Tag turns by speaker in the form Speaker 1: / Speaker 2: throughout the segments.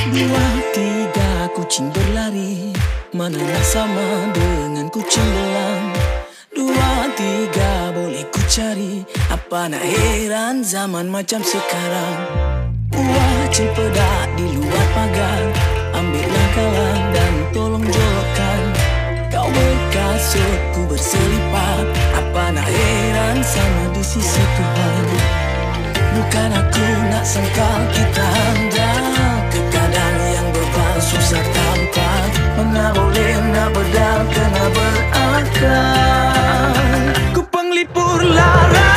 Speaker 1: Dua, tiga kucing berlari, mana nak sama dengan kucing belang. Dua, tiga boleh ku cari, apa nak heran zaman macam sekarang. Buah cempedak di luar pagar, ambillah kalang dan tolong jolokkan. Kau berkasut, ku berselipat, apa nak heran sama di sisi Tuhan. Bukan aku nak sangkal kita anda ke keadaan yang berbal susah tampak. Mana boleh nak berdal kena berakal. Ku penglipur lara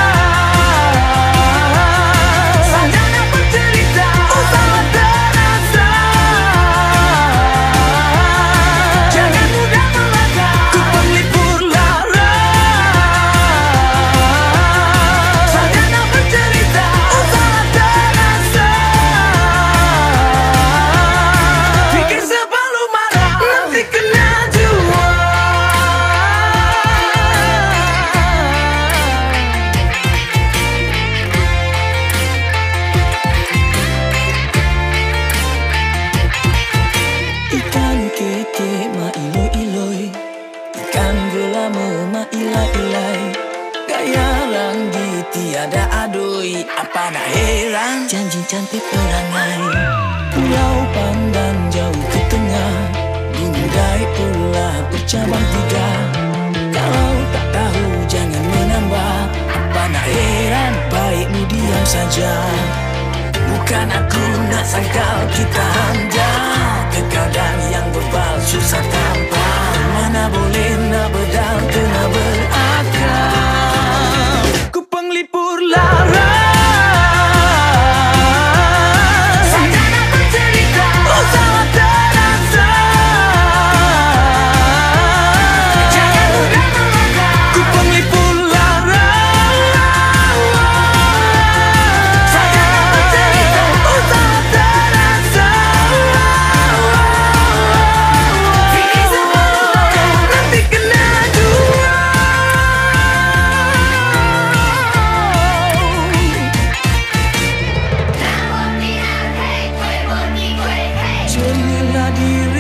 Speaker 1: saja nak bercerita, usah terasa. Jangan mudah melangkah. Ku penglipur lara saja nak bercerita, usah terasa. Fikir sebelum marah, nanti kena jua. Ikan keke ma iloi-iloi, ikan gelama ma ilai-ilai. Gaya ranggi tiada adoi, apa nak heran janji cantik perangai. Pulau Pandan jauh ke tengah, dimudai pula bercabang tiga. Kalau tak tahu jangan menambah, apa nak heran baikmu diam saja. Bukan aku nak sangkal kita anda ke keadaan yang berbal susah tampak. Mana boleh nak berdal kena berakal. Ku penglipur lara saja nak bercerita, usah terasa. Jangan mudah melangkah. Ku penglipur lara saja nak bercerita, usah terasa. Fikir sebelum marah, nanti kena jua. Jadilah diri